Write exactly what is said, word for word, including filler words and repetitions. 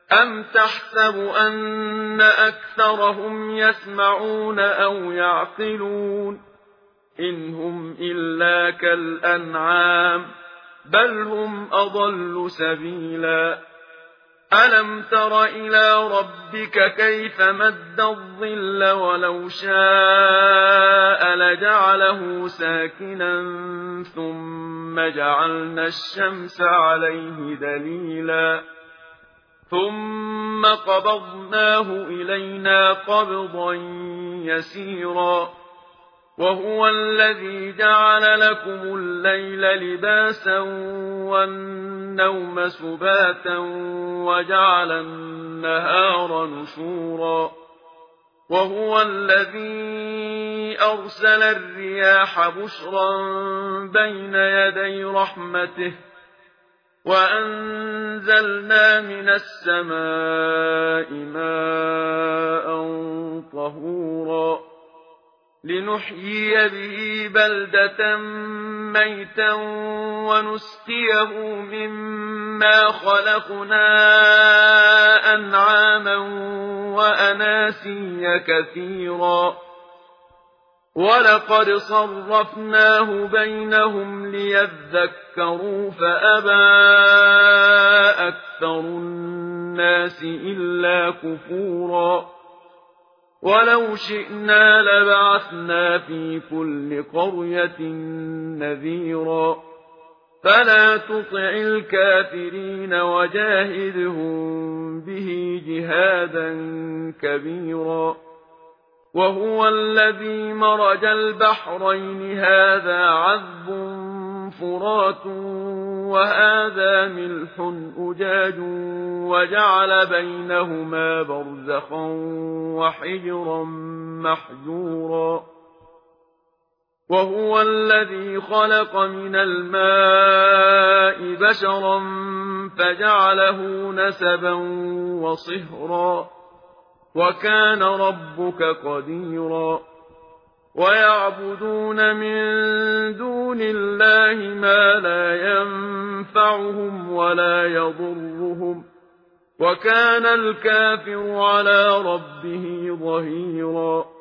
أَمْ تَحْسَبُ أَنَّ أَكْثَرَهُمْ يَسْمَعُونَ أَوْ يَعْقِلُونَ إِنْ هُمْ إِلَّا كَالْأَنْعَامِ بَلْ هُمْ أَضَلُّ سَبِيلًا أَلَمْ تَرَ إِلَى رَبِّكَ كَيْفَ مَدَّ الظِّلَّ وَلَوْ شَاءَ لَجَعَلَهُ سَاكِنًا ثُمَّ جَعَلْنَا الشَّمْسَ عَلَيْهِ دَلِيلًا ثُمَّ قَبَضْنَاهُ إِلَيْنَا قَبْضًا يَسِيرًا وَهُوَ الَّذِي جَعَلَ لَكُمُ اللَّيْلَ لِبَاسًا وَالنَّوْمَ سُبَاتًا وَجَعَلَ النَّهَارَ نُشُورًا وَهُوَ الَّذِي أَرْسَلَ الرِّيَاحَ بُشْرًا بَيْنَ يَدَيْ رَحْمَتِهِ وَأَنزَلْنَا مِنَ السَّمَاءِ مَاءً طَهُورًا لِنُحْيِيَ بِهِ بَلْدَةً مَيْتًا وَنُسْقِيَهُ مِمَّا خَلَقْنَا أَنْعَامًا وَأَنَاسِيَّ كَثِيرًا وَلَقَدْ صَرَّفْنَاهُ بَيْنَهُمْ لِيَذَّكَّرُوا فَأَبَى أَكْثَرُ النَّاسِ إِلَّا كُفُورًا وَلَوْ شِئْنَا لَبَعَثْنَا فِي كُلِّ قَرْيَةٍ نَذِيرًا فَلَا تُطِعِ الْكَافِرِينَ وَجَاهِدْهُم بِهِ جِهَادًا كَبِيرًا وَهُوَ الَّذِي مَرَجَ الْبَحْرَيْنِ هَذَا عَذْبٌ فُرَاتٌ وَهَذَا مِلْحٌ أُجَاجٌ وَجَعَلَ بَيْنَهُمَا بَرْزَخًا وَحِجْرًا مَّحْجُورًا وَهُوَ الَّذِي خَلَقَ مِنَ الْمَاءِ بَشَرًا فَجَعَلَهُ نَسَبًا وَصِهْرًا وَكَانَ رَبُّكَ قَدِيرًا وَيَعْبُدُونَ مِن دُونِ اللَّهِ مَا لَا يَنفَعُهُمْ وَلَا يَضُرُّهُمْ وَكَانَ الْكَافِرُ عَلَى رَبِّهِ ظَهِيرًا